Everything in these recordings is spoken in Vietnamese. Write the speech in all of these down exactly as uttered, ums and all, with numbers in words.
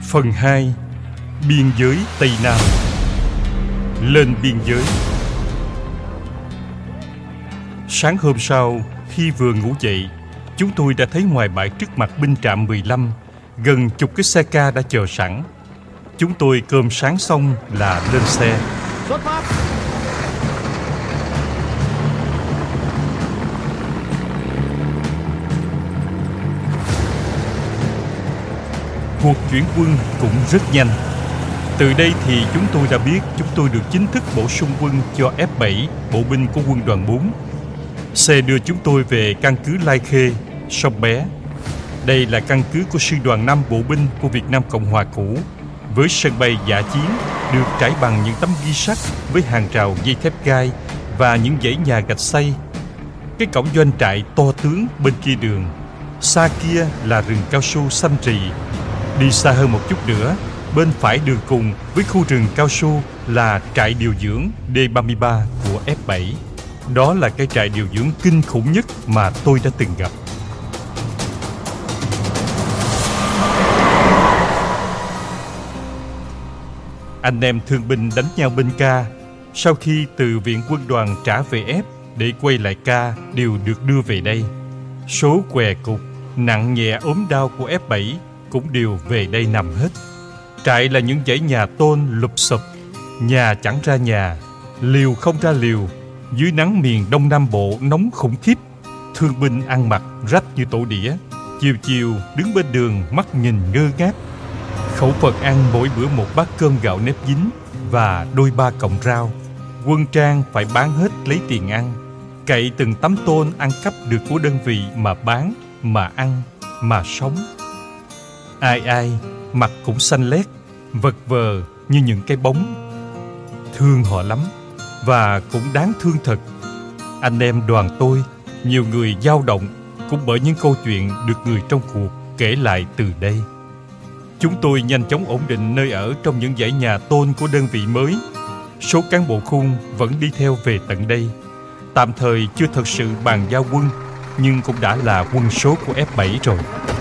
Phần hai. Biên giới Tây Nam. Lên biên giới. Sáng hôm sau, khi vừa ngủ dậy, chúng tôi đã thấy ngoài bãi trước mặt binh trạm mười lăm, gần chục cái xe ca đã chờ sẵn. Chúng tôi cơm sáng xong là lên xe. Xuất phát! Cuộc chuyển quân cũng rất nhanh. Từ đây thì chúng tôi đã biết chúng tôi được chính thức bổ sung quân cho F bảy, bộ binh của quân đoàn bốn. Xe đưa chúng tôi về căn cứ Lai Khê, Sông Bé. Đây là căn cứ của sư đoàn năm bộ binh của Việt Nam Cộng Hòa cũ, với sân bay dã chiến được trải bằng những tấm ghi sắt với hàng rào dây thép gai và những dãy nhà gạch xây. Cái cổng doanh trại to tướng bên kia đường, xa kia là rừng cao su xanh rì. Đi xa hơn một chút nữa, bên phải đường cùng với khu rừng cao su là trại điều dưỡng D ba mươi ba của F bảy. Đó là cái trại điều dưỡng kinh khủng nhất mà tôi đã từng gặp. Anh em thương binh đánh nhau bên ca, sau khi từ viện quân đoàn trả về F để quay lại ca đều được đưa về đây. Số què cục, nặng nhẹ ốm đau của F bảy cũng đều về đây nằm hết. Trại là những dãy nhà tôn lụp xụp, nhà chẳng ra nhà, liều không ra liều. Dưới nắng miền Đông Nam Bộ nóng khủng khiếp, thương binh ăn mặc rách như tổ đĩa, chiều chiều đứng bên đường mắt nhìn ngơ ngác. Khẩu phần ăn mỗi bữa một bát cơm gạo nếp dính và đôi ba cọng rau. Quân trang phải bán hết lấy tiền ăn, cậy từng tấm tôn ăn cắp được của đơn vị mà bán, mà ăn, mà sống. Ai ai mặt cũng xanh lét, vật vờ như những cái bóng. Thương họ lắm, và cũng đáng thương thật. Anh em đoàn tôi, nhiều người dao động cũng bởi những câu chuyện được người trong cuộc kể lại từ đây. Chúng tôi nhanh chóng ổn định nơi ở trong những dãy nhà tôn của đơn vị mới. Số cán bộ khung vẫn đi theo về tận đây. Tạm thời chưa thật sự bàn giao quân, nhưng cũng đã là quân số của F bảy rồi.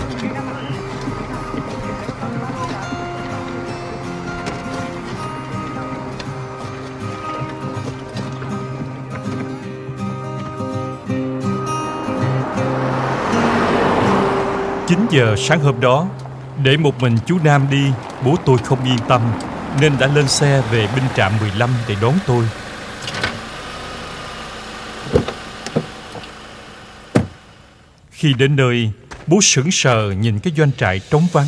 chín giờ sáng hôm đó, để một mình chú Nam đi, bố tôi không yên tâm, nên đã lên xe về binh trạm mười lăm để đón tôi. Khi đến nơi, bố sững sờ nhìn cái doanh trại trống vắng.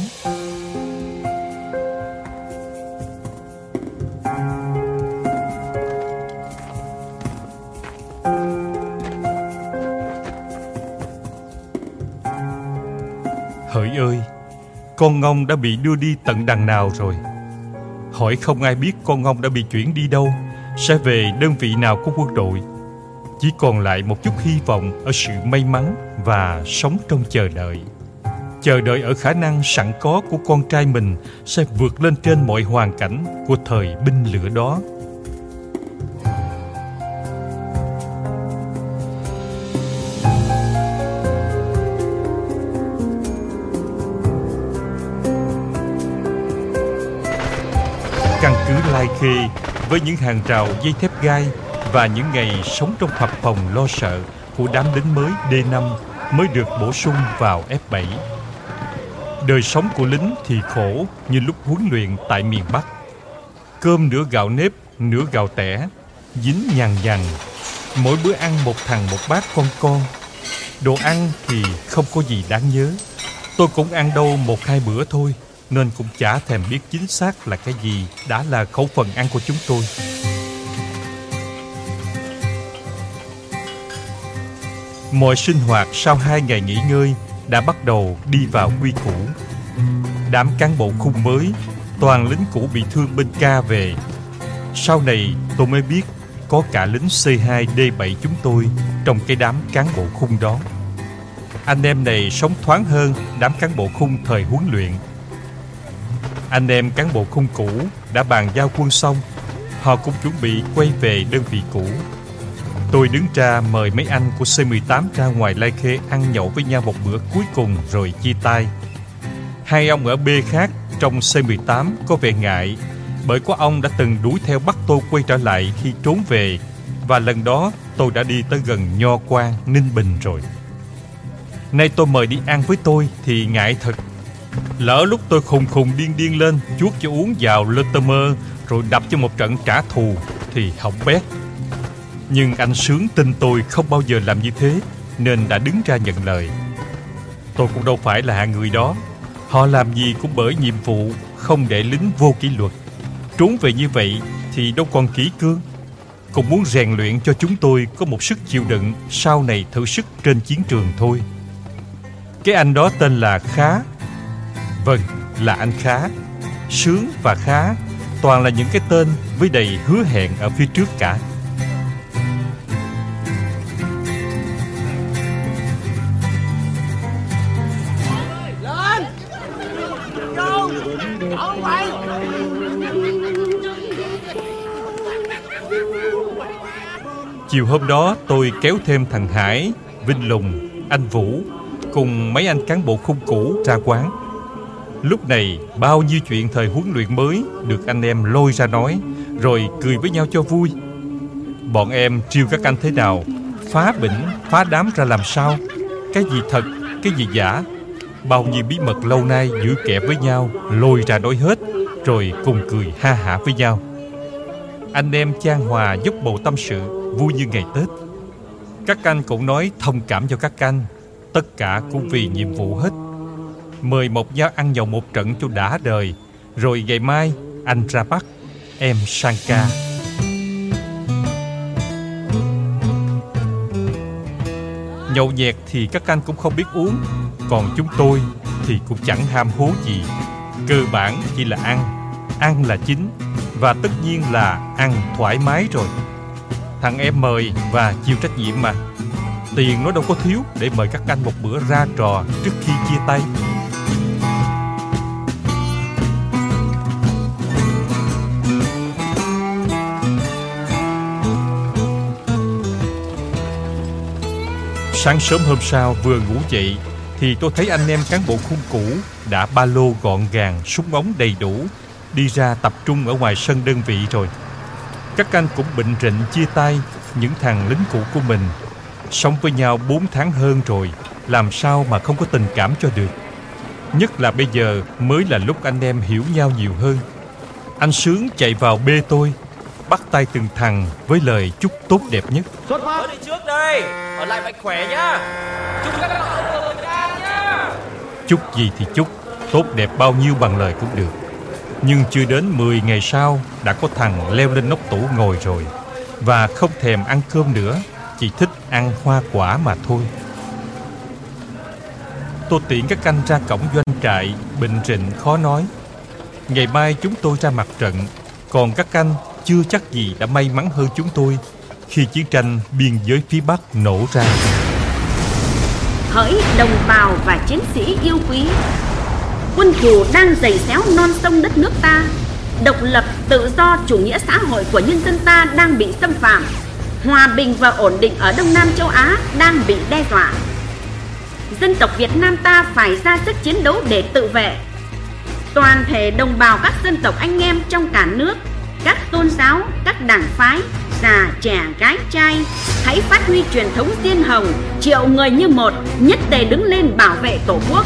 Hỡi ơi, con Ngông đã bị đưa đi tận đằng nào rồi? Hỏi không ai biết con Ngông đã bị chuyển đi đâu, sẽ về đơn vị nào của quân đội. Chỉ còn lại một chút hy vọng ở sự may mắn và sống trong chờ đợi. Chờ đợi ở khả năng sẵn có của con trai mình sẽ vượt lên trên mọi hoàn cảnh của thời binh lửa đó. Căn cứ Lai Khê với những hàng rào dây thép gai và những ngày sống trong phập phồng lo sợ của đám lính mới D năm mới được bổ sung vào F bảy. Đời sống của lính thì khổ như lúc huấn luyện tại miền Bắc. Cơm nửa gạo nếp, nửa gạo tẻ, dính nhằn nhằn. Mỗi bữa ăn một thằng một bát con con. Đồ ăn thì không có gì đáng nhớ. Tôi cũng ăn đâu một hai bữa thôi, nên cũng chả thèm biết chính xác là cái gì đã là khẩu phần ăn của chúng tôi. Mọi sinh hoạt sau hai ngày nghỉ ngơi đã bắt đầu đi vào quy củ. Đám cán bộ khung mới, toàn lính cũ bị thương bên ca về. Sau này tôi mới biết có cả lính C hai D bảy chúng tôi trong cái đám cán bộ khung đó. Anh em này sống thoáng hơn đám cán bộ khung thời huấn luyện. Anh em cán bộ khung cũ đã bàn giao quân xong, họ cũng chuẩn bị quay về đơn vị cũ. Tôi đứng ra mời mấy anh của C mười tám ra ngoài Lai Khê ăn nhậu với nhau một bữa cuối cùng rồi chia tay. Hai ông ở B khác trong C mười tám có vẻ ngại, bởi có ông đã từng đuổi theo bắt tôi quay trở lại khi trốn về, và lần đó tôi đã đi tới gần Nho Quan, Ninh Bình rồi. Nay tôi mời đi ăn với tôi thì ngại thật. Lỡ lúc tôi khùng khùng điên điên lên, chuốt cho uống vào lơ tơ mơ, rồi đập cho một trận trả thù thì hỏng bét. Nhưng anh Sướng tin tôi không bao giờ làm như thế, nên đã đứng ra nhận lời. Tôi cũng đâu phải là hạng người đó. Họ làm gì cũng bởi nhiệm vụ, không để lính vô kỷ luật. Trốn về như vậy thì đâu còn kỷ cương. Cũng muốn rèn luyện cho chúng tôi có một sức chịu đựng sau này thử sức trên chiến trường thôi. Cái anh đó tên là Khá. Vâng, là anh Khá. Sướng và Khá toàn là những cái tên với đầy hứa hẹn ở phía trước cả. Lên! Vô! Ở ngoài! Chiều hôm đó tôi kéo thêm thằng Hải, Vinh Lùng, anh Vũ cùng mấy anh cán bộ khung cũ ra quán. Lúc này bao nhiêu chuyện thời huấn luyện mới được anh em lôi ra nói, rồi cười với nhau cho vui. Bọn em trêu các anh thế nào, phá bỉnh, phá đám ra làm sao, cái gì thật, cái gì giả. Bao nhiêu bí mật lâu nay giữ kẹp với nhau lôi ra nói hết, rồi cùng cười ha hả với nhau. Anh em chan hòa dốc bầu tâm sự, vui như ngày Tết. Các anh cũng nói thông cảm cho các anh, tất cả cũng vì nhiệm vụ hết. Mời một nhau ăn nhậu một trận cho đã đời, rồi ngày mai anh ra Bắc, em sang ca. Nhậu nhẹt thì các anh cũng không biết uống, còn chúng tôi thì cũng chẳng ham hố gì. Cơ bản chỉ là ăn, ăn là chính, và tất nhiên là ăn thoải mái rồi. Thằng em mời và chịu trách nhiệm mà. Tiền nó đâu có thiếu để mời các anh một bữa ra trò trước khi chia tay. Sáng sớm hôm sau vừa ngủ dậy thì tôi thấy anh em cán bộ khung cũ đã ba lô gọn gàng, súng ống đầy đủ, đi ra tập trung ở ngoài sân đơn vị rồi. Các anh cũng bệnh rịnh chia tay những thằng lính cũ của mình. Sống với nhau bốn tháng hơn rồi, làm sao mà không có tình cảm cho được. Nhất là bây giờ mới là lúc anh em hiểu nhau nhiều hơn. Anh Sướng chạy vào bê tôi, bắt tay từng thằng với lời chúc tốt đẹp nhất. Xuất phát! Tôi đi trước đây, ở lại mạnh khỏe nhá. Chúc các bạn thường ca nhá. Chúc gì thì chúc, tốt đẹp bao nhiêu bằng lời cũng được. Nhưng chưa đến mười ngày sau đã có thằng leo lên nóc tủ ngồi rồi, và không thèm ăn cơm nữa, chỉ thích ăn hoa quả mà thôi. Tôi tiễn các anh ra cổng doanh trại, bệnh rịnh khó nói. Ngày mai chúng tôi ra mặt trận, còn các anh chưa chắc gì đã may mắn hơn chúng tôi khi chiến tranh biên giới phía Bắc nổ ra. Hỡi đồng bào và chiến sĩ yêu quý, quân thù đang giày xéo non sông đất nước ta. Độc lập, tự do, chủ nghĩa xã hội của nhân dân ta đang bị xâm phạm. Hòa bình và ổn định ở Đông Nam châu Á đang bị đe dọa. Dân tộc Việt Nam ta phải ra sức chiến đấu để tự vệ. Toàn thể đồng bào các dân tộc anh em trong cả nước, các tôn giáo, các đảng phái, già, trẻ, gái, trai, hãy phát huy truyền thống diên hồng, triệu người như một, nhất tề đứng lên bảo vệ Tổ quốc.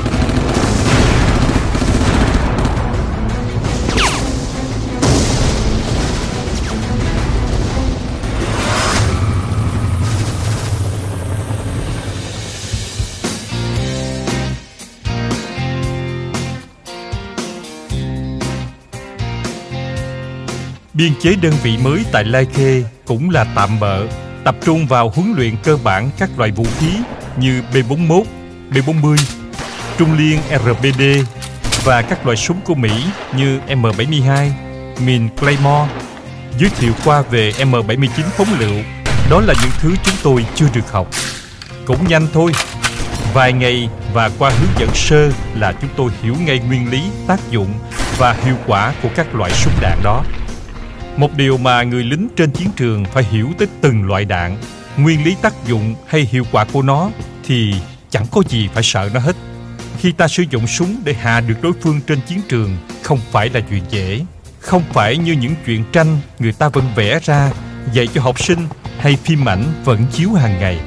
Biên chế đơn vị mới tại Lai Khê cũng là tạm bợ, tập trung vào huấn luyện cơ bản các loại vũ khí như B bốn mốt, B bốn mươi, Trung Liên R B D và các loại súng của Mỹ như M bảy mươi hai, mìn Claymore. Giới thiệu qua về M bảy mươi chín phóng lựu, đó là những thứ chúng tôi chưa được học. Cũng nhanh thôi, vài ngày và qua hướng dẫn sơ là chúng tôi hiểu ngay nguyên lý, tác dụng và hiệu quả của các loại súng đạn đó. Một điều mà người lính trên chiến trường phải hiểu tới từng loại đạn, nguyên lý tác dụng hay hiệu quả của nó thì chẳng có gì phải sợ nó hết. Khi ta sử dụng súng để hạ được đối phương trên chiến trường, không phải là chuyện dễ, không phải như những chuyện tranh người ta vẫn vẽ ra dạy cho học sinh hay phim ảnh vẫn chiếu hàng ngày.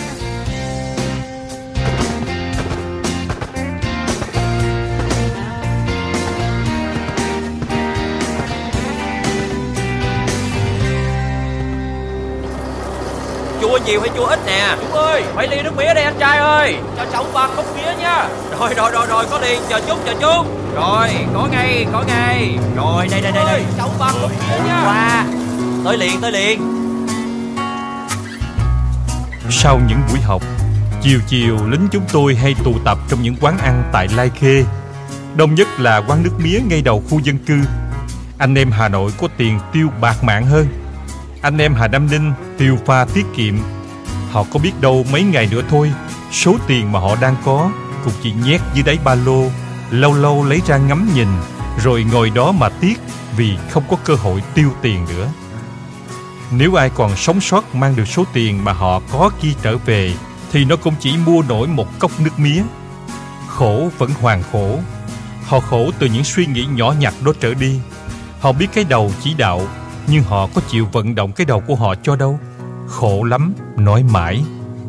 Chua nhiều hay chua ít nè? Chú ơi, mấy ly nước mía đây anh trai ơi. Cho cháu ba cốc mía nha. Rồi rồi rồi rồi, có liền, chờ chút chờ chút. Rồi, có ngay, có ngay. Rồi, đây đây đây đây. Cháu ba cốc mía nha. Qua. Tới liền, tới liền. Sau những buổi học, chiều chiều lính chúng tôi hay tụ tập trong những quán ăn tại Lai Khê. Đông nhất là quán nước mía ngay đầu khu dân cư. Anh em Hà Nội có tiền tiêu bạc mạng hơn. Anh em Hà Nam Ninh tiêu pha tiết kiệm. Họ có biết đâu mấy ngày nữa thôi, số tiền mà họ đang có cũng chỉ nhét dưới đáy ba lô, lâu lâu lấy ra ngắm nhìn, rồi ngồi đó mà tiếc vì không có cơ hội tiêu tiền nữa. Nếu ai còn sống sót mang được số tiền mà họ có kia trở về, thì nó cũng chỉ mua nổi một cốc nước mía. Khổ vẫn hoàn khổ. Họ khổ từ những suy nghĩ nhỏ nhặt đó trở đi. Họ biết cái đầu chỉ đạo, nhưng họ có chịu vận động cái đầu của họ cho đâu. Khổ lắm, nói mãi.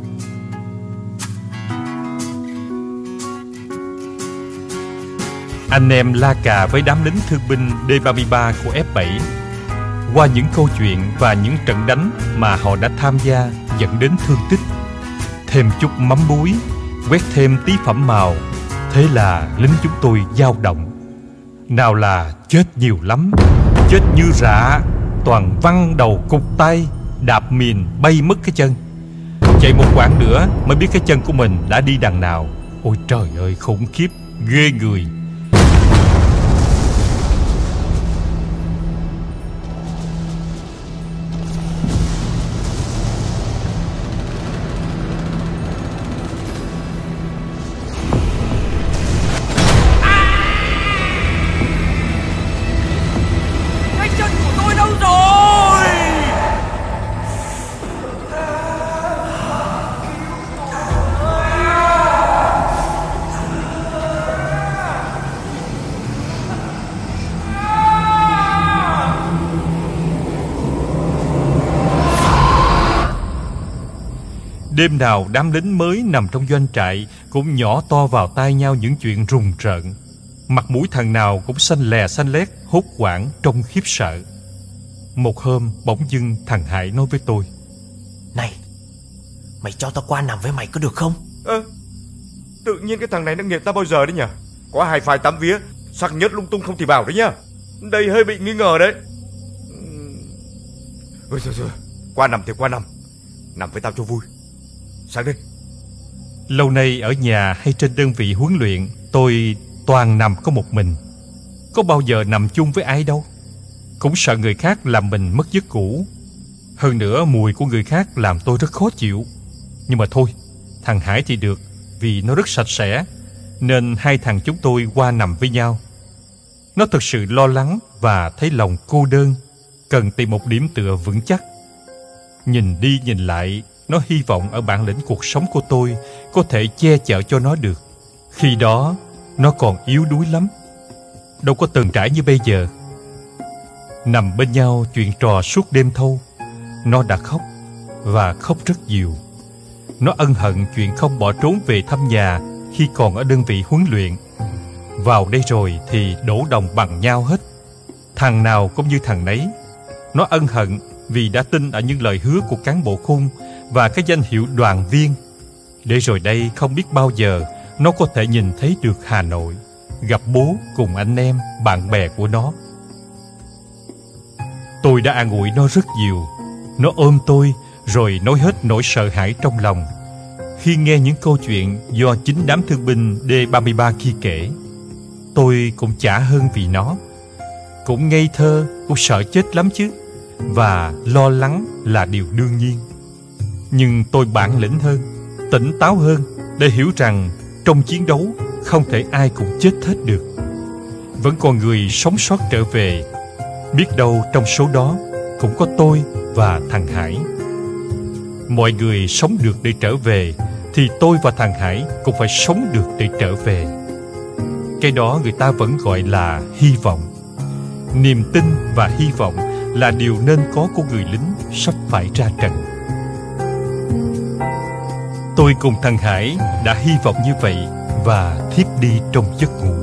Anh em la cà với đám lính thương binh D ba mươi ba của F bảy. Qua những câu chuyện và những trận đánh mà họ đã tham gia dẫn đến thương tích. Thêm chút mắm muối, quét thêm tí phẩm màu. Thế là lính chúng tôi dao động. Nào là chết nhiều lắm, chết như rạ, toàn văng đầu cục tay, đạp mìn bay mất cái chân. Chạy một quãng nữa mới biết cái chân của mình đã đi đằng nào. Ôi trời ơi, khủng khiếp, ghê người. Đêm nào đám lính mới nằm trong doanh trại cũng nhỏ to vào tai nhau những chuyện rùng rợn. Mặt mũi thằng nào cũng xanh lè xanh lét, hốt hoảng trông khiếp sợ. Một hôm bỗng dưng thằng Hải nói với tôi: Này, mày cho tao qua nằm với mày có được không? Ơ, à, tự nhiên cái thằng này nó nghiệt ta bao giờ đấy nhỉ? Có hai phai tắm vía, sắc nhất lung tung không thì bảo đấy nhá. Đây hơi bị nghi ngờ đấy. Ôi trời ơi, qua nằm thì qua nằm. Nằm với tao cho vui. Sang đây. Lâu nay ở nhà hay trên đơn vị huấn luyện, tôi toàn nằm có một mình. Có bao giờ nằm chung với ai đâu. Cũng sợ người khác làm mình mất giấc ngủ. Hơn nữa mùi của người khác làm tôi rất khó chịu. Nhưng mà thôi, thằng Hải thì được, vì nó rất sạch sẽ, nên hai thằng chúng tôi qua nằm với nhau. Nó thực sự lo lắng và thấy lòng cô đơn, cần tìm một điểm tựa vững chắc. Nhìn đi nhìn lại, nó hy vọng ở bản lĩnh cuộc sống của tôi có thể che chở cho nó được. Khi đó, nó còn yếu đuối lắm, đâu có từng trải như bây giờ. Nằm bên nhau chuyện trò suốt đêm thâu, nó đã khóc, và khóc rất nhiều. Nó ân hận chuyện không bỏ trốn về thăm nhà khi còn ở đơn vị huấn luyện. Vào đây rồi thì đổ đồng bằng nhau hết. Thằng nào cũng như thằng nấy. Nó ân hận vì đã tin ở những lời hứa của cán bộ khung và cái danh hiệu đoàn viên. Để rồi đây không biết bao giờ nó có thể nhìn thấy được Hà Nội, gặp bố cùng anh em, bạn bè của nó. Tôi đã an ủi nó rất nhiều. Nó ôm tôi rồi nói hết nỗi sợ hãi trong lòng khi nghe những câu chuyện do chính đám thương binh D ba mươi ba kia kể. Tôi cũng chả hơn vì nó. Cũng ngây thơ, cũng sợ chết lắm chứ. Và lo lắng là điều đương nhiên. Nhưng tôi bản lĩnh hơn, tỉnh táo hơn để hiểu rằng trong chiến đấu không thể ai cũng chết hết được. Vẫn còn người sống sót trở về. Biết đâu trong số đó cũng có tôi và thằng Hải. Mọi người sống được để trở về, thì tôi và thằng Hải cũng phải sống được để trở về. cái đó người ta vẫn gọi là hy vọng. Niềm tin và hy vọng là điều nên có của người lính sắp phải ra trận. Tôi cùng thằng Hải đã hy vọng như vậy và thiếp đi trong giấc ngủ.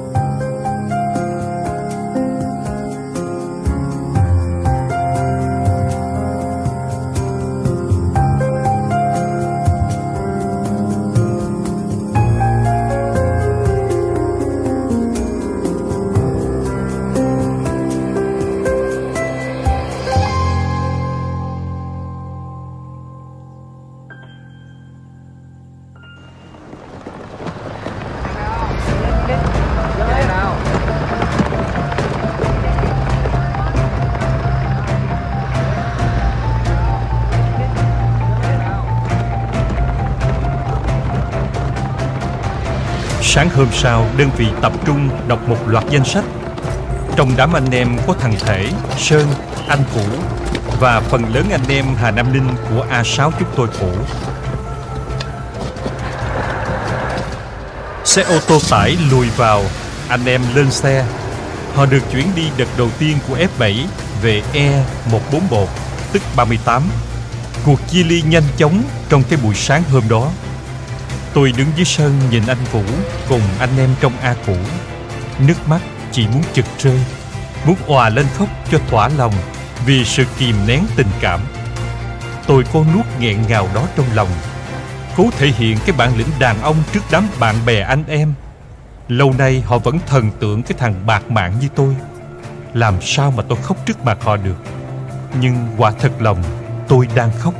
Sáng hôm sau, đơn vị tập trung đọc một loạt danh sách. Trong đám anh em có thằng Thể, Sơn, anh Vũ và phần lớn anh em Hà Nam Ninh của A sáu chúng tôi cũ. Xe ô tô tải lùi vào, anh em lên xe. Họ được chuyển đi đợt đầu tiên của F bảy về E một bốn một, tức ba mươi tám. Cuộc chia ly nhanh chóng trong cái buổi sáng hôm đó. Tôi đứng dưới sân nhìn anh Vũ cùng anh em trong A cũ. Nước mắt chỉ muốn chực rơi, muốn òa lên khóc cho thỏa lòng vì sự kìm nén tình cảm. Tôi có nuốt nghẹn ngào đó trong lòng, cố thể hiện cái bản lĩnh đàn ông trước đám bạn bè anh em. Lâu nay họ vẫn thần tượng cái thằng bạc mạng như tôi. Làm sao mà tôi khóc trước mặt họ được? Nhưng quả thật lòng tôi đang khóc.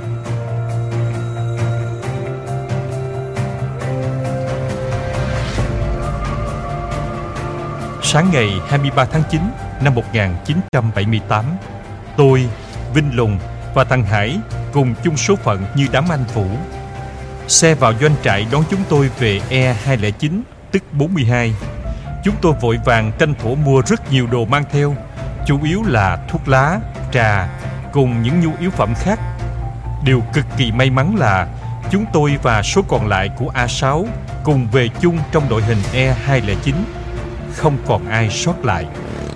Sáng ngày hai mươi ba tháng chín năm một nghìn chín trăm bảy mươi tám, tôi, Vinh Lùng và thằng Hải cùng chung số phận như đám anh Vũ. Xe vào doanh trại đón chúng tôi về E hai không chín, tức bốn mươi hai. Chúng tôi vội vàng tranh thủ mua rất nhiều đồ mang theo, chủ yếu là thuốc lá, trà cùng những nhu yếu phẩm khác. Điều cực kỳ may mắn là chúng tôi và số còn lại của A sáu cùng về chung trong đội hình E hai không chín. Không còn ai sót lại.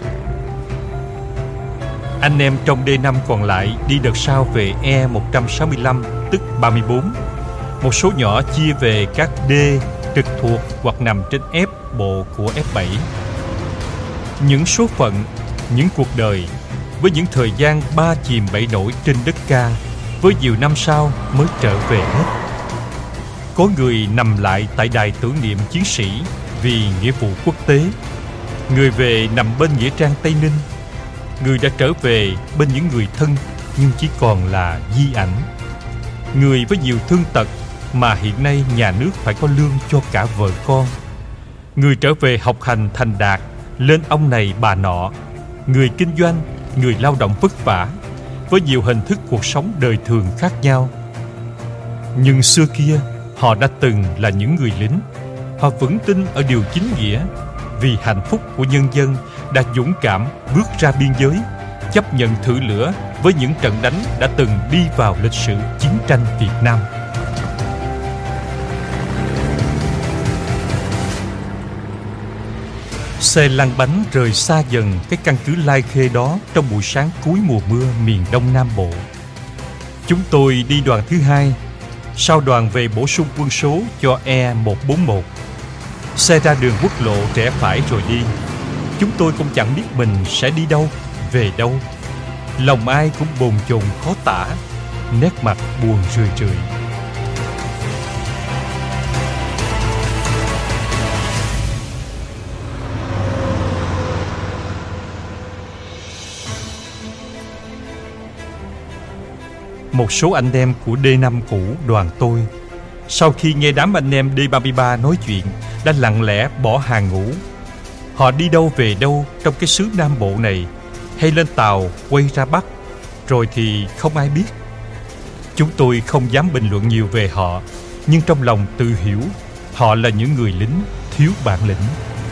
Anh em trong D năm còn lại đi đợt sau về E một sáu lăm, tức ba mươi bốn. Một số nhỏ chia về các D trực thuộc hoặc nằm trên F bộ của F bảy. Những số phận, những cuộc đời với những thời gian ba chìm bảy nổi trên đất ca, với nhiều năm sau mới trở về hết. Có người nằm lại tại đài tưởng niệm chiến sĩ vì nghĩa vụ quốc tế. Người về nằm bên nghĩa trang Tây Ninh. Người đã trở về bên những người thân nhưng chỉ còn là di ảnh. Người với nhiều thương tật mà hiện nay nhà nước phải có lương cho cả vợ con. Người trở về học hành thành đạt, lên ông này bà nọ. Người kinh doanh, người lao động vất vả, với nhiều hình thức cuộc sống đời thường khác nhau. Nhưng xưa kia, họ đã từng là những người lính. Họ vững tin ở điều chính nghĩa, vì hạnh phúc của nhân dân đã dũng cảm bước ra biên giới, chấp nhận thử lửa với những trận đánh đã từng đi vào lịch sử chiến tranh Việt Nam. Xe lăn bánh rời xa dần cái căn cứ Lai Khê đó trong buổi sáng cuối mùa mưa miền Đông Nam Bộ. Chúng tôi đi đoàn thứ hai, sau đoàn về bổ sung quân số cho E một bốn một. Xe ra đường quốc lộ rẽ phải rồi đi. Chúng tôi cũng chẳng biết mình sẽ đi đâu, về đâu. Lòng ai cũng bồn chồn khó tả, nét mặt buồn rười rượi. Một số anh em của D năm cũ đoàn tôi, sau khi nghe đám anh em D ba mươi ba nói chuyện, đã lặng lẽ bỏ hàng ngũ. Họ đi đâu về đâu trong cái xứ Nam Bộ này, hay lên tàu quay ra Bắc, rồi thì không ai biết. Chúng tôi không dám bình luận nhiều về họ, nhưng trong lòng tự hiểu họ là những người lính thiếu bản lĩnh.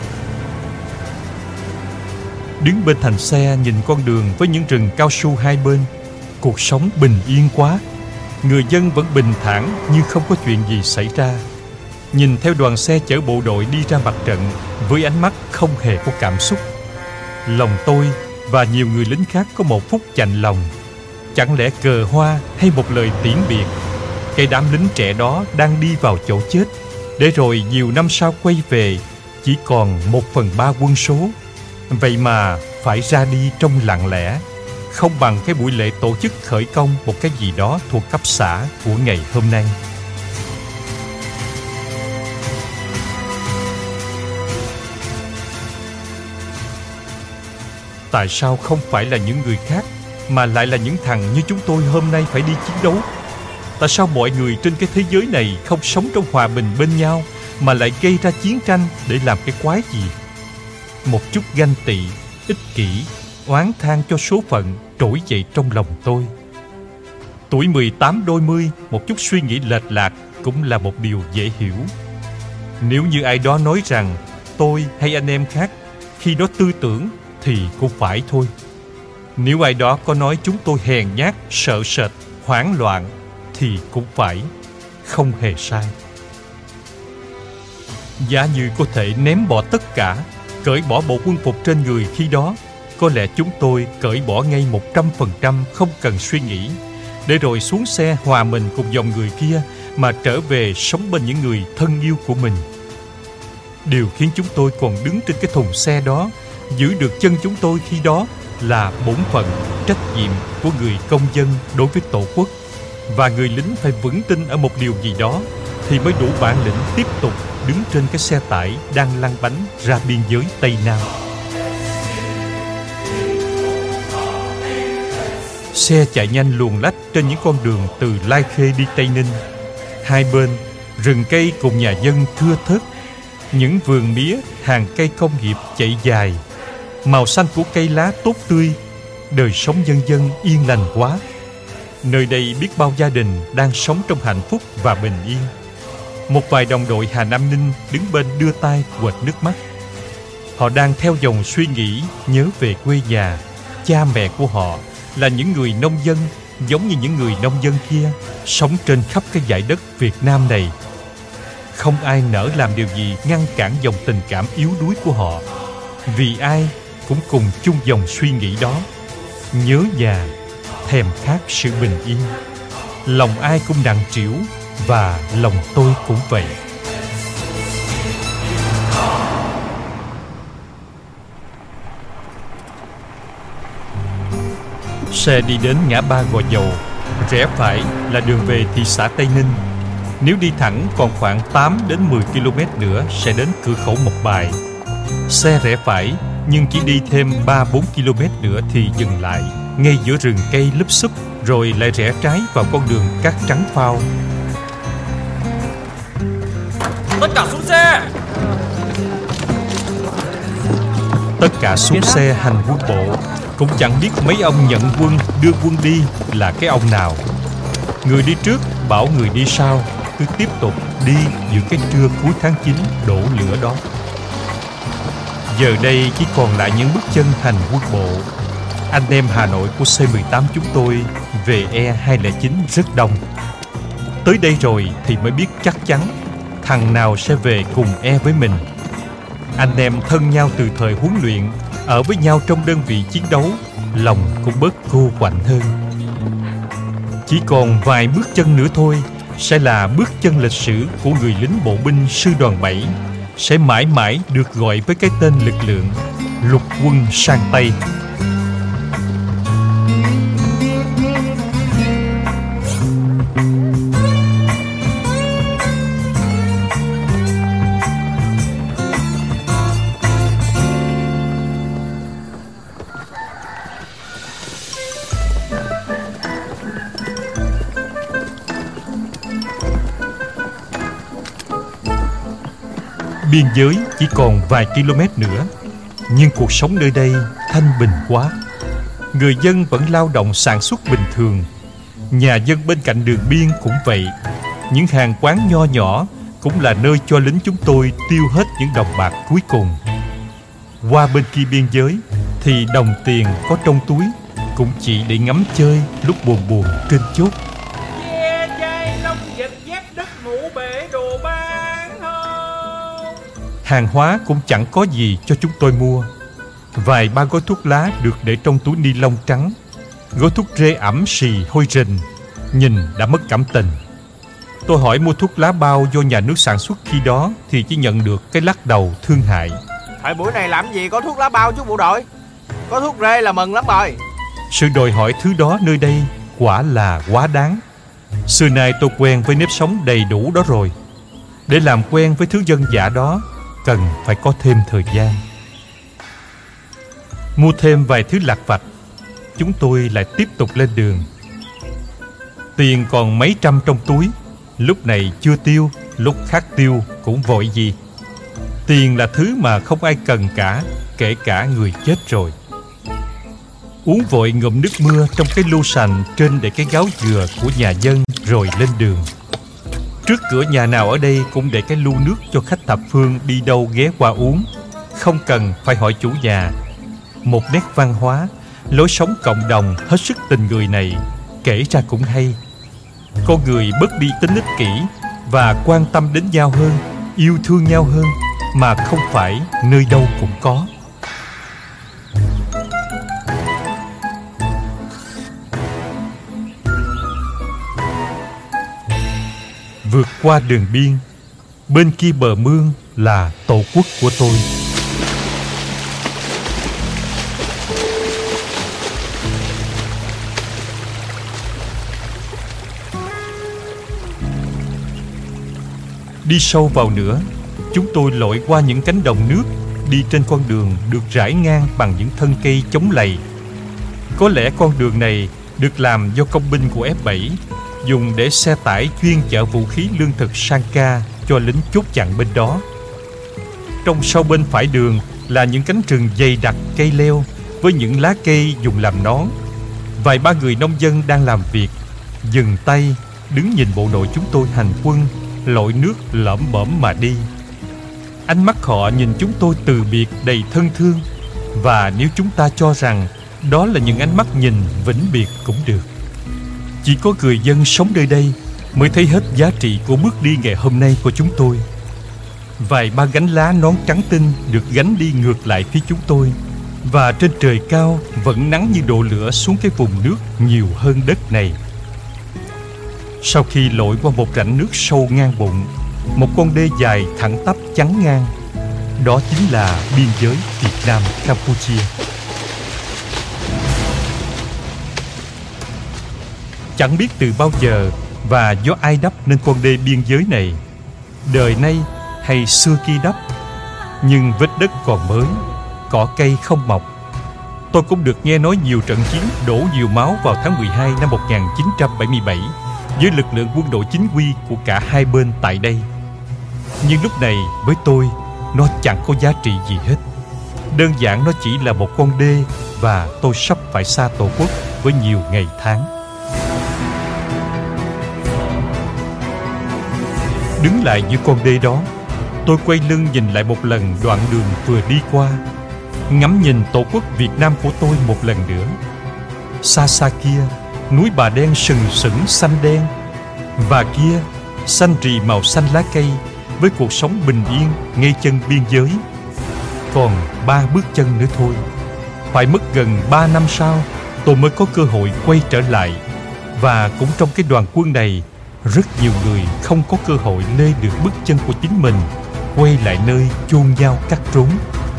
Đứng bên thành xe nhìn con đường với những rừng cao su hai bên, cuộc sống bình yên quá. Người dân vẫn bình thản như không có chuyện gì xảy ra. nhìn theo đoàn xe chở bộ đội đi ra mặt trận với ánh mắt không hề có cảm xúc. Lòng tôi và nhiều người lính khác có một phút chạnh lòng. Chẳng lẽ cờ hoa hay một lời tiễn biệt, cái đám lính trẻ đó đang đi vào chỗ chết, để rồi nhiều năm sau quay về chỉ còn một phần ba quân số. Vậy mà phải ra đi trong lặng lẽ, không bằng cái buổi lễ tổ chức khởi công một cái gì đó thuộc cấp xã của ngày hôm nay. Tại sao không phải là những người khác, mà lại là những thằng như chúng tôi hôm nay phải đi chiến đấu? Tại sao mọi người trên cái thế giới này không sống trong hòa bình bên nhau, mà lại gây ra chiến tranh để làm cái quái gì? Một chút ganh tị, ích kỷ, oán than cho số phận trỗi dậy trong lòng tôi. Tuổi mười tám đôi mươi, một chút suy nghĩ lệch lạc cũng là một điều dễ hiểu. Nếu như ai đó nói rằng tôi hay anh em khác khi đó tư tưởng thì cũng phải thôi. Nếu ai đó có nói chúng tôi hèn nhát, sợ sệt, hoảng loạn thì cũng phải, không hề sai. Giả như có thể ném bỏ tất cả, cởi bỏ bộ quân phục trên người khi đó, có lẽ chúng tôi cởi bỏ ngay một trăm phần trăm không cần suy nghĩ, để rồi xuống xe hòa mình cùng dòng người kia mà trở về sống bên những người thân yêu của mình. Điều khiến chúng tôi còn đứng trên cái thùng xe đó, giữ được chân chúng tôi khi đó là bổn phận, trách nhiệm của người công dân đối với Tổ quốc. Và người lính phải vững tin ở một điều gì đó thì mới đủ bản lĩnh tiếp tục đứng trên cái xe tải đang lăn bánh ra biên giới Tây Nam. Xe chạy nhanh luồn lách trên những con đường từ Lai Khê đi Tây Ninh. Hai bên, rừng cây cùng nhà dân thưa thớt, những vườn mía, hàng cây công nghiệp chạy dài. Màu xanh của cây lá tốt tươi, đời sống dân dân yên lành quá. Nơi đây biết bao gia đình đang sống trong hạnh phúc và bình yên. Một vài đồng đội Hà Nam Ninh đứng bên đưa tay quệt nước mắt. Họ đang theo dòng suy nghĩ nhớ về quê nhà. Cha mẹ của họ là những người nông dân, giống như những người nông dân kia, sống trên khắp cái dải đất Việt Nam này. Không ai nỡ làm điều gì ngăn cản dòng tình cảm yếu đuối của họ, vì ai cũng cùng chung dòng suy nghĩ đó. Nhớ nhà, thèm khát sự bình yên. Lòng ai cũng nặng trĩu, và lòng tôi cũng vậy. Xe đi đến ngã ba Gò Dầu, rẽ phải là đường về thị xã Tây Ninh. Nếu đi thẳng còn khoảng tám đến mười ki lô mét nữa sẽ đến cửa khẩu Mộc Bài. Xe rẽ phải nhưng chỉ đi thêm ba bốn ki lô mét nữa thì dừng lại ngay giữa rừng cây lúp xúp, rồi lại rẽ trái vào con đường cát trắng phao. Tất cả xuống xe! Tất cả xuống xe hành quân bộ. Cũng chẳng biết mấy ông nhận quân đưa quân đi là cái ông nào. Người đi trước bảo người đi sau cứ tiếp tục đi giữa cái trưa cuối tháng chín đổ lửa đó. Giờ đây chỉ còn lại những bước chân hành quân bộ. Anh em Hà Nội của C mười tám chúng tôi về E hai không chín rất đông. Tới đây rồi thì mới biết chắc chắn thằng nào sẽ về cùng E với mình. Anh em thân nhau từ thời huấn luyện, ở với nhau trong đơn vị chiến đấu, lòng cũng bớt cô quạnh hơn. Chỉ còn vài bước chân nữa thôi sẽ là bước chân lịch sử của người lính bộ binh sư đoàn bảy, sẽ mãi mãi được gọi với cái tên lực lượng lục quân sang Tây. Biên giới chỉ còn vài km nữa, nhưng cuộc sống nơi đây thanh bình quá. Người dân vẫn lao động sản xuất bình thường. Nhà dân bên cạnh đường biên cũng vậy. Những hàng quán nho nhỏ cũng là nơi cho lính chúng tôi tiêu hết những đồng bạc cuối cùng. Qua bên kia biên giới thì đồng tiền có trong túi cũng chỉ để ngắm chơi lúc buồn buồn trên chốt. Ve chai lông giật dép đất mũ bể đồ ban. Hàng hóa cũng chẳng có gì cho chúng tôi mua. Vài ba gói thuốc lá được để trong túi ni lông trắng. Gói thuốc rê ẩm xì hôi rình, nhìn đã mất cảm tình. Tôi hỏi mua thuốc lá bao do nhà nước sản xuất khi đó thì chỉ nhận được cái lắc đầu thương hại. Thời buổi này làm gì có thuốc lá bao chú bộ đội. Có thuốc rê là mừng lắm rồi. Sự đòi hỏi thứ đó nơi đây quả là quá đáng. Xưa nay tôi quen với nếp sống đầy đủ đó rồi. Để làm quen với thứ dân dã đó cần phải có thêm thời gian. Mua thêm vài thứ lặt vặt, chúng tôi lại tiếp tục lên đường. Tiền còn mấy trăm trong túi, lúc này chưa tiêu, lúc khác tiêu cũng vội gì. Tiền là thứ mà không ai cần cả, kể cả người chết rồi. Uống vội ngụm nước mưa trong cái lu sành trên để cái gáo dừa của nhà dân rồi lên đường. Trước cửa nhà nào ở đây cũng để cái lu nước cho khách thập phương đi đâu ghé qua uống, không cần phải hỏi chủ nhà. Một nét văn hóa, lối sống cộng đồng hết sức tình người này kể ra cũng hay. Con người bớt đi tính ích kỷ và quan tâm đến nhau hơn, yêu thương nhau hơn, mà không phải nơi đâu cũng có. Vượt qua đường biên, bên kia bờ mương là tổ quốc của tôi. Đi sâu vào nữa, chúng tôi lội qua những cánh đồng nước, đi trên con đường được rải ngang bằng những thân cây chống lầy. Có lẽ con đường này được làm do công binh của ép bảy, dùng để xe tải chuyên chở vũ khí lương thực sang ca cho lính chốt chặn bên đó. Trong sau bên phải đường là những cánh rừng dày đặc cây leo với những lá cây dùng làm nón. Vài ba người nông dân đang làm việc, dừng tay đứng nhìn bộ đội chúng tôi hành quân lội nước lởm bởm mà đi. Ánh mắt họ nhìn chúng tôi từ biệt đầy thân thương, và nếu chúng ta cho rằng đó là những ánh mắt nhìn vĩnh biệt cũng được. Chỉ có người dân sống nơi đây mới thấy hết giá trị của bước đi ngày hôm nay của chúng tôi. Vài ba gánh lá nón trắng tinh được gánh đi ngược lại phía chúng tôi, và trên trời cao vẫn nắng như đổ lửa xuống cái vùng nước nhiều hơn đất này. Sau khi lội qua một rãnh nước sâu ngang bụng, một con đê dài thẳng tắp chắn ngang, đó chính là biên giới Việt Nam Campuchia. Chẳng biết từ bao giờ và do ai đắp nên con đê biên giới này, đời nay hay xưa kia đắp, nhưng vết đất còn mới, cỏ cây không mọc. Tôi cũng được nghe nói nhiều trận chiến đổ nhiều máu vào tháng mười hai năm một nghìn chín trăm bảy mươi bảy với lực lượng quân đội chính quy của cả hai bên tại đây. Nhưng lúc này với tôi, nó chẳng có giá trị gì hết. Đơn giản nó chỉ là một con đê, và tôi sắp phải xa tổ quốc với nhiều ngày tháng. Đứng lại giữa con đê đó, tôi quay lưng nhìn lại một lần đoạn đường vừa đi qua, ngắm nhìn tổ quốc Việt Nam của tôi một lần nữa. Xa xa kia, núi Bà Đen sừng sững xanh đen, và kia xanh rì màu xanh lá cây với cuộc sống bình yên ngay chân biên giới. Còn ba bước chân nữa thôi, phải mất gần ba năm sau tôi mới có cơ hội quay trở lại. Và cũng trong cái đoàn quân này, rất nhiều người không có cơ hội lê được bước chân của chính mình quay lại nơi chôn nhau cắt rốn.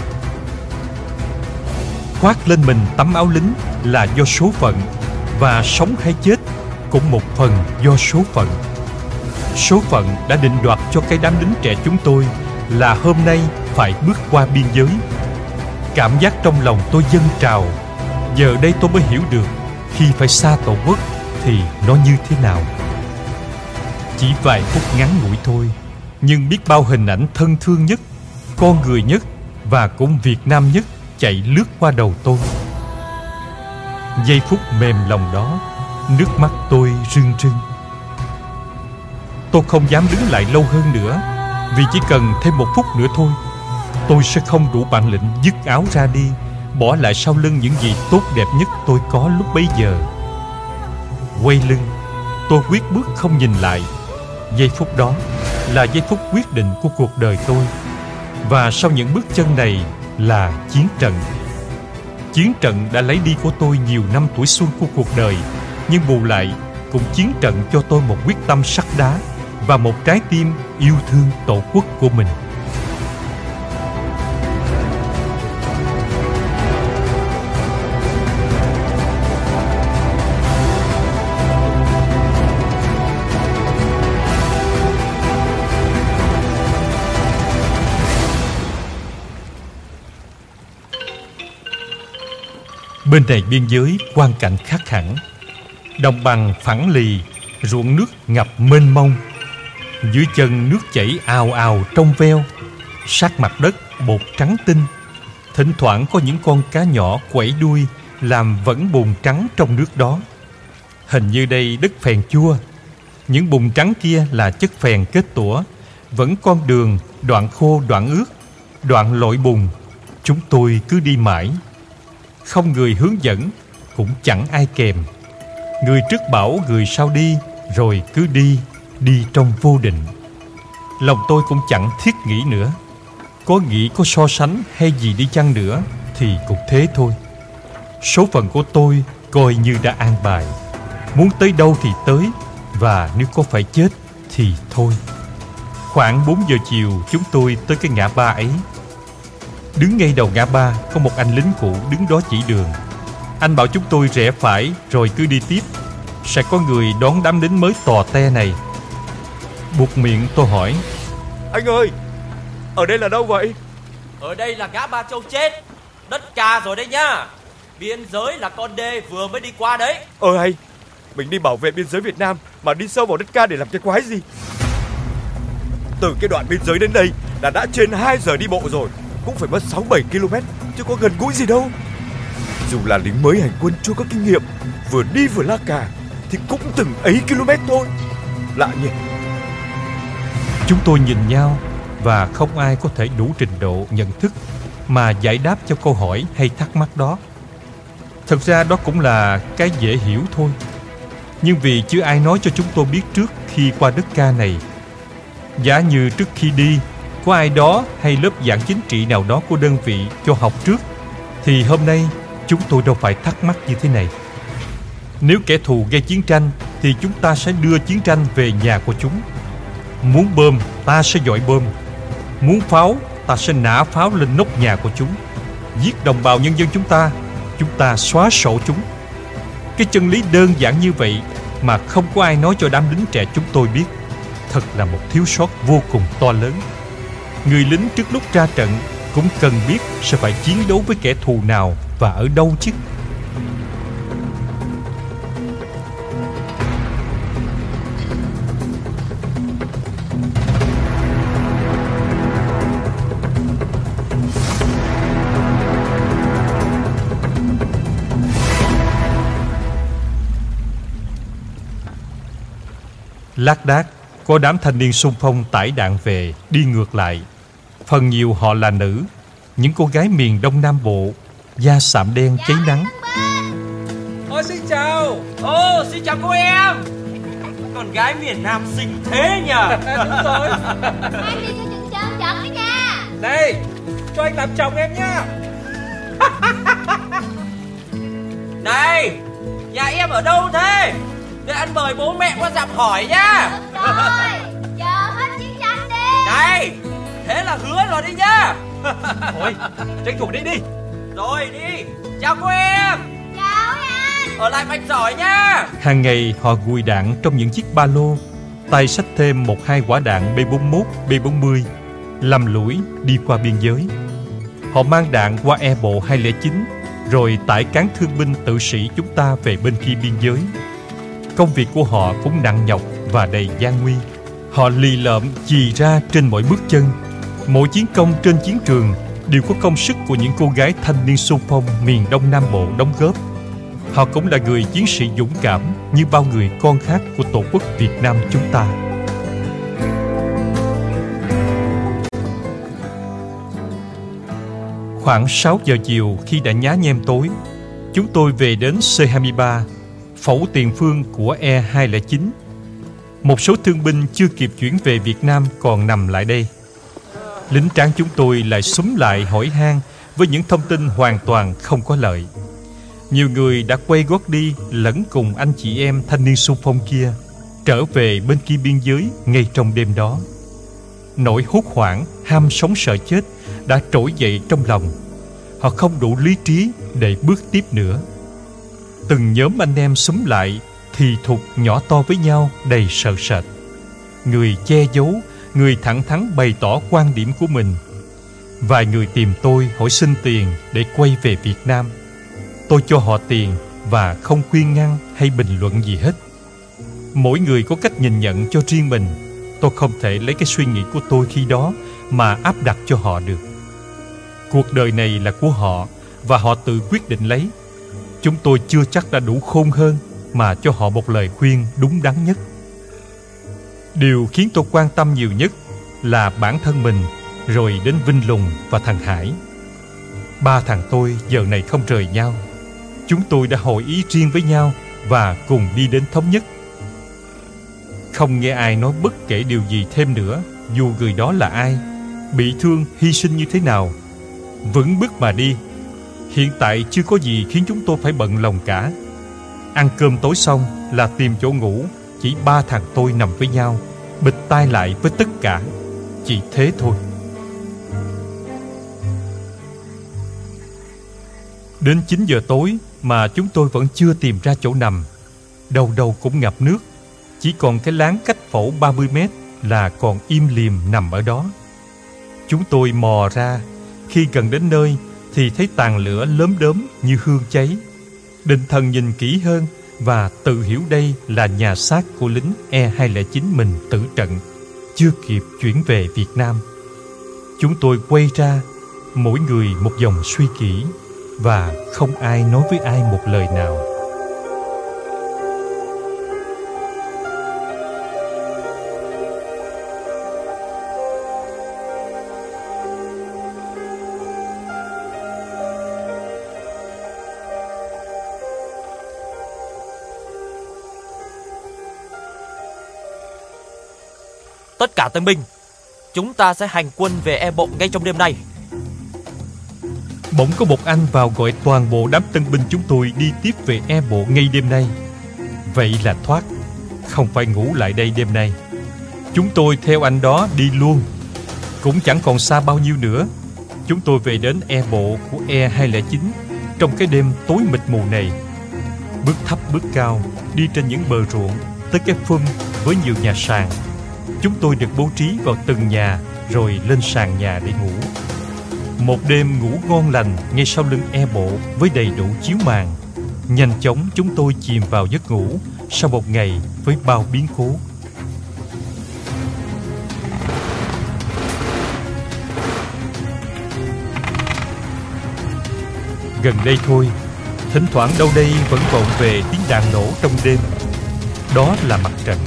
Khoác lên mình tấm áo lính là do số phận, và sống hay chết cũng một phần do số phận. Số phận đã định đoạt cho cái đám lính trẻ chúng tôi là hôm nay phải bước qua biên giới. Cảm giác trong lòng tôi dâng trào. Giờ đây tôi mới hiểu được khi phải xa tổ quốc thì nó như thế nào. Chỉ vài phút ngắn ngủi thôi, nhưng biết bao hình ảnh thân thương nhất, con người nhất và cũng Việt Nam nhất chạy lướt qua đầu tôi. Giây phút mềm lòng đó, nước mắt tôi rưng rưng. Tôi không dám đứng lại lâu hơn nữa, vì chỉ cần thêm một phút nữa thôi, tôi sẽ không đủ bản lĩnh dứt áo ra đi, bỏ lại sau lưng những gì tốt đẹp nhất tôi có lúc bấy giờ. Quay lưng, tôi quyết bước không nhìn lại. Giây phút đó là giây phút quyết định của cuộc đời tôi. Và sau những bước chân này là chiến trận. Chiến trận đã lấy đi của tôi nhiều năm tuổi xuân của cuộc đời, nhưng bù lại cũng chiến trận cho tôi một quyết tâm sắt đá và một trái tim yêu thương tổ quốc của mình. Bên này biên giới quang cảnh khác hẳn. Đồng bằng phẳng lì, ruộng nước ngập mênh mông. Dưới chân nước chảy ào ào trong veo, sát mặt đất bột trắng tinh. Thỉnh thoảng có những con cá nhỏ quẩy đuôi làm vẫn bùn trắng trong nước đó. Hình như đây đất phèn chua. Những bùn trắng kia là chất phèn kết tủa. Vẫn con đường, đoạn khô đoạn ướt, đoạn lội bùn. Chúng tôi cứ đi mãi. Không người hướng dẫn, cũng chẳng ai kèm. Người trước bảo người sau đi, rồi cứ đi, đi trong vô định. Lòng tôi cũng chẳng thiết nghĩ nữa. Có nghĩ có so sánh hay gì đi chăng nữa thì cũng thế thôi. Số phận của tôi coi như đã an bài. Muốn tới đâu thì tới, và nếu có phải chết thì thôi. Khoảng bốn giờ chiều chúng tôi tới cái ngã ba ấy. Đứng ngay đầu ngã ba có một anh lính cũ đứng đó chỉ đường. Anh bảo chúng tôi rẽ phải rồi cứ đi tiếp. Sẽ có người đón đám lính mới tò te này. Buột miệng tôi hỏi: Anh ơi, ở đây là đâu vậy? Ở đây là ngã ba Châu Chết, đất Ca rồi đấy nhá. Biên giới là con đê vừa mới đi qua đấy. Ờ hay, mình đi bảo vệ biên giới Việt Nam mà đi sâu vào đất Ca để làm cái quái gì? Từ cái đoạn biên giới đến đây là đã trên hai giờ đi bộ rồi. Cũng phải mất sáu bảy ki lô mét, chứ có gần gũi gì đâu. Dù là lính mới hành quân chưa có kinh nghiệm, vừa đi vừa la cà, thì cũng từng ấy km thôi. Lạ nhỉ. Chúng tôi nhìn nhau và không ai có thể đủ trình độ nhận thức mà giải đáp cho câu hỏi hay thắc mắc đó. Thật ra đó cũng là cái dễ hiểu thôi. Nhưng vì chưa ai nói cho chúng tôi biết trước khi qua đất Ca này. Giả như trước khi đi có ai đó hay lớp giảng chính trị nào đó của đơn vị cho học trước, thì hôm nay chúng tôi đâu phải thắc mắc như thế này. Nếu kẻ thù gây chiến tranh thì chúng ta sẽ đưa chiến tranh về nhà của chúng. Muốn bom, ta sẽ dội bom. Muốn pháo, ta sẽ nã pháo lên nóc nhà của chúng. Giết đồng bào nhân dân chúng ta, chúng ta xóa sổ chúng. Cái chân lý đơn giản như vậy mà không có ai nói cho đám lính trẻ chúng tôi biết, thật là một thiếu sót vô cùng to lớn. Người lính trước lúc ra trận cũng cần biết sẽ phải chiến đấu với kẻ thù nào và ở đâu chứ. Lác đác có đám thanh niên xung phong tải đạn về đi ngược lại. Phần nhiều họ là nữ, những cô gái miền Đông Nam Bộ, da sạm đen cháy nắng. Ôi xin chào. Ồ xin chào cô em. Con gái miền Nam xinh thế nhờ. Đúng rồi. Anh đi cho chừng chờ chậm đấy nha. Này, cho anh làm chồng em nhá. Này, nhà em ở đâu thế? Để anh mời bố mẹ qua dặm hỏi nhá. Được rồi, chờ hết chiến tranh đi. Này, thế là hứa rồi đi nhá. Thôi, tranh thủ đi đi. Rồi đi, chào cô em. Chào anh. Ở lại mạnh giỏi nhá. Hàng ngày họ gùi đạn trong những chiếc ba lô, tay xách thêm một hai quả đạn B bốn mốt, B bốn mươi, lầm lũi đi qua biên giới. Họ mang đạn qua e bộ hai không chín, rồi tải cán thương binh tự sĩ chúng ta về bên kia biên giới. Công việc của họ cũng nặng nhọc và đầy gian nguy. Họ lì lợm chì ra trên mỗi bước chân. Mỗi chiến công trên chiến trường đều có công sức của những cô gái thanh niên xung phong miền Đông Nam Bộ đóng góp. Họ cũng là người chiến sĩ dũng cảm như bao người con khác của Tổ quốc Việt Nam chúng ta. Khoảng sáu giờ chiều, khi đã nhá nhem tối, chúng tôi về đến C hai mươi ba, phẫu tiền phương của E hai không chín. Một số thương binh chưa kịp chuyển về Việt Nam còn nằm lại đây. lính tráng chúng tôi lại xúm lại hỏi han với những thông tin hoàn toàn không có lợi. Nhiều người đã quay gót đi lẫn cùng anh chị em thanh niên xung phong kia trở về bên kia biên giới ngay trong đêm đó. Nỗi hốt hoảng, ham sống sợ chết đã trỗi dậy trong lòng. Họ không đủ lý trí để bước tiếp nữa. Từng nhóm anh em xúm lại thì thục nhỏ to với nhau đầy sợ sệt. Người che giấu, người thẳng thắn bày tỏ quan điểm của mình. Vài người tìm tôi hỏi xin tiền để quay về Việt Nam. Tôi cho họ tiền và không khuyên ngăn hay bình luận gì hết. Mỗi người có cách nhìn nhận cho riêng mình. Tôi không thể lấy cái suy nghĩ của tôi khi đó mà áp đặt cho họ được. Cuộc đời này là của họ và họ tự quyết định lấy. Chúng tôi chưa chắc đã đủ khôn hơn mà cho họ một lời khuyên đúng đắn nhất. Điều khiến tôi quan tâm nhiều nhất là bản thân mình, rồi đến Vinh Lùng và thằng Hải. Ba thằng tôi giờ này không rời nhau. Chúng tôi đã hội ý riêng với nhau và cùng đi đến thống nhất. Không nghe ai nói bất kể điều gì thêm nữa, dù người đó là ai, bị thương, hy sinh như thế nào. Vững bước mà đi. Hiện tại chưa có gì khiến chúng tôi phải bận lòng cả. Ăn cơm tối xong là tìm chỗ ngủ. Chỉ ba thằng tôi nằm với nhau, bịt tai lại với tất cả. Chỉ thế thôi. Đến chín giờ tối mà chúng tôi vẫn chưa tìm ra chỗ nằm. Đầu đầu cũng ngập nước. Chỉ còn cái láng cách phẩu ba mươi mét là còn im lìm nằm ở đó. Chúng tôi mò ra. Khi gần đến nơi thì thấy tàn lửa lớm đớm như hương cháy. Định thần nhìn kỹ hơn và tự hiểu đây là nhà xác của lính E hai không chín mình tử trận, chưa kịp chuyển về Việt Nam. Chúng tôi quay ra, mỗi người một dòng suy kỹ, và không ai nói với ai một lời nào. Tất cả tân binh, chúng ta sẽ hành quân về E Bộ ngay trong đêm nay. Bỗng có một anh vào gọi toàn bộ đám tân binh chúng tôi đi tiếp về E Bộ ngay đêm nay. Vậy là thoát, không phải ngủ lại đây đêm nay. Chúng tôi theo anh đó đi luôn. Cũng chẳng còn xa bao nhiêu nữa. Chúng tôi về đến E Bộ của E hai không chín trong cái đêm tối mịt mù này. Bước thấp bước cao, đi trên những bờ ruộng tới cái phum với nhiều nhà sàn. Chúng tôi được bố trí vào từng nhà rồi lên sàn nhà để ngủ. Một đêm ngủ ngon lành ngay sau lưng E Bộ với đầy đủ chiếu màn. Nhanh chóng chúng tôi chìm vào giấc ngủ sau một ngày với bao biến cố. Gần đây thôi, thỉnh thoảng đâu đây vẫn vọng về tiếng đạn nổ trong đêm. Đó là mặt trận.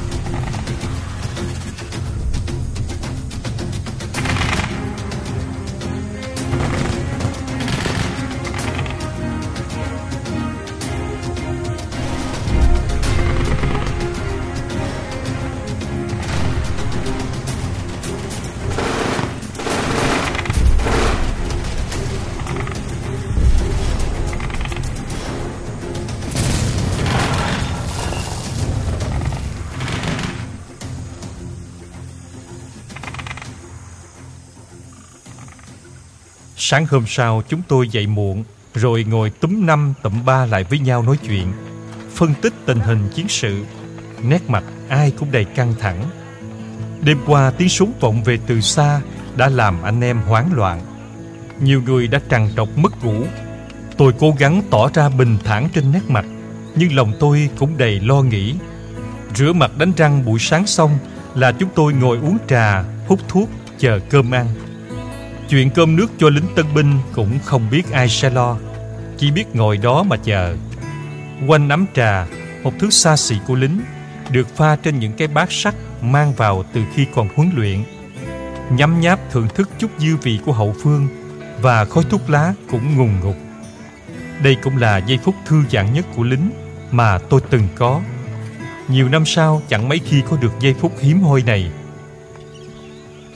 Sáng hôm sau chúng tôi dậy muộn, rồi ngồi túm năm tụm ba lại với nhau nói chuyện, phân tích tình hình chiến sự. Nét mặt ai cũng đầy căng thẳng. Đêm qua tiếng súng vọng về từ xa đã làm anh em hoảng loạn. Nhiều người đã trằn trọc mất ngủ. Tôi cố gắng tỏ ra bình thản trên nét mặt, nhưng lòng tôi cũng đầy lo nghĩ. Rửa mặt đánh răng buổi sáng xong là chúng tôi ngồi uống trà, hút thuốc, chờ cơm ăn. Chuyện cơm nước cho lính tân binh cũng không biết ai sẽ lo, chỉ biết ngồi đó mà chờ. Quanh ấm trà, một thứ xa xỉ của lính, được pha trên những cái bát sắt mang vào từ khi còn huấn luyện. Nhấm nháp thưởng thức chút dư vị của hậu phương, và khói thuốc lá cũng ngùn ngụt. Đây cũng là giây phút thư giãn nhất của lính mà tôi từng có. Nhiều năm sau chẳng mấy khi có được giây phút hiếm hoi này.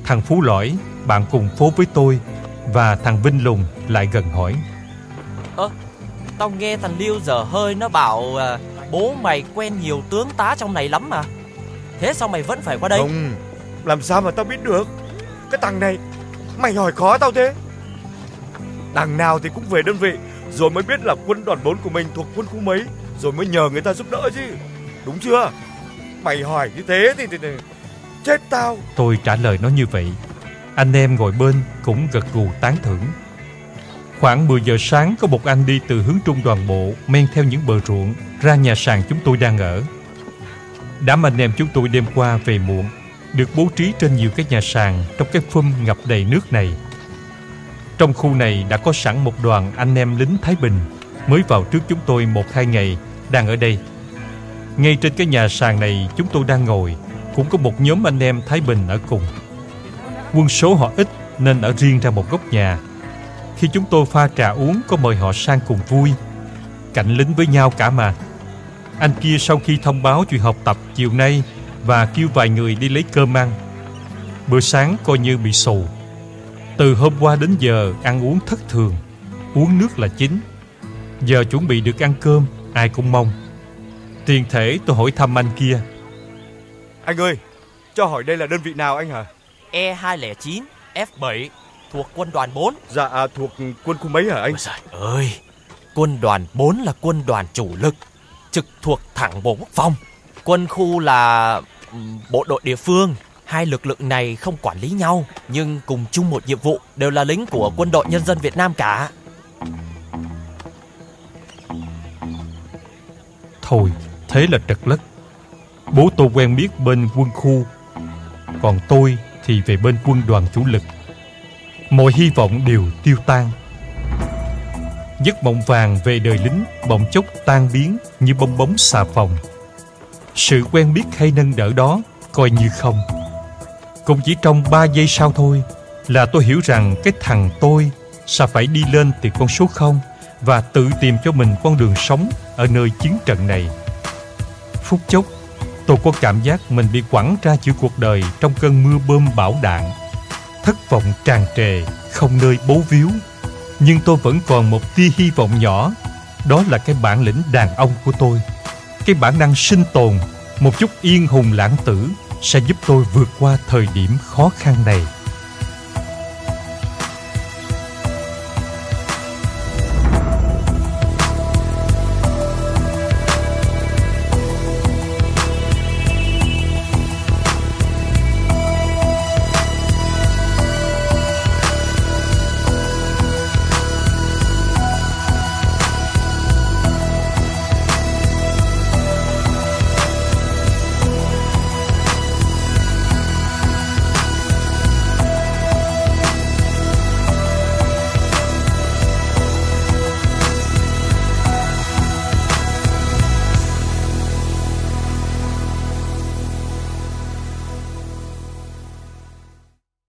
Thằng Phú Lõi, bạn cùng phố với tôi, và thằng Vinh Lùng lại gần hỏi: Ơ, tao nghe thằng Liêu dở hơi nó bảo à, bố mày quen nhiều tướng tá trong này lắm mà. Thế sao mày vẫn phải qua đây? Không, làm sao mà tao biết được? Cái thằng này, mày hỏi khó tao thế. Đằng nào thì cũng về đơn vị, rồi mới biết là quân đoàn bốn của mình thuộc quân khu mấy, rồi mới nhờ người ta giúp đỡ chứ. Đúng chưa? Mày hỏi như thế thì, thì, thì chết tao. Tôi trả lời nó như vậy. Anh em ngồi bên cũng gật gù tán thưởng. Khoảng mười giờ sáng có một anh đi từ hướng trung đoàn bộ men theo những bờ ruộng ra nhà sàn chúng tôi đang ở. Đám anh em chúng tôi đêm qua về muộn, được bố trí trên nhiều cái nhà sàn trong cái phum ngập đầy nước này. Trong khu này đã có sẵn một đoàn anh em lính Thái Bình mới vào trước chúng tôi một hai ngày đang ở đây. Ngay trên cái nhà sàn này chúng tôi đang ngồi cũng có một nhóm anh em Thái Bình ở cùng. Quân số họ ít nên ở riêng ra một góc nhà. Khi chúng tôi pha trà uống có mời họ sang cùng vui. Cạnh lính với nhau cả mà. Anh kia sau khi thông báo chuyện học tập chiều nay và kêu vài người đi lấy cơm ăn. Bữa sáng coi như bị xù. Từ hôm qua đến giờ ăn uống thất thường, uống nước là chính. Giờ chuẩn bị được ăn cơm, ai cũng mong. Tiền thể tôi hỏi thăm anh kia: Anh ơi, cho hỏi đây là đơn vị nào anh hả? E hai không chín F bảy thuộc quân đoàn bốn. Dạ, à, thuộc quân khu mấy hả anh? Ôi trời ơi, quân đoàn bốn là quân đoàn chủ lực, trực thuộc thẳng Bộ Quốc phòng. Quân khu là bộ đội địa phương. Hai lực lượng này không quản lý nhau, nhưng cùng chung một nhiệm vụ, đều là lính của Quân đội Nhân dân Việt Nam cả. Thôi, thế là trật lất. Bố tôi quen biết bên quân khu, còn tôi thì về bên quân đoàn chủ lực. Mọi hy vọng đều tiêu tan. Giấc mộng vàng về đời lính bỗng chốc tan biến như bong bóng xà phòng. Sự quen biết hay nâng đỡ đó coi như không. Cũng chỉ trong ba giây sau thôi là tôi hiểu rằng cái thằng tôi sẽ phải đi lên từ con số không và tự tìm cho mình con đường sống ở nơi chiến trận này. Phút chốc, tôi có cảm giác mình bị quẳng ra giữa cuộc đời trong cơn mưa bom bão đạn. Thất vọng tràn trề, không nơi bấu víu. Nhưng tôi vẫn còn một tia hy vọng nhỏ. Đó là cái bản lĩnh đàn ông của tôi. Cái bản năng sinh tồn, một chút yên hùng lãng tử sẽ giúp tôi vượt qua thời điểm khó khăn này.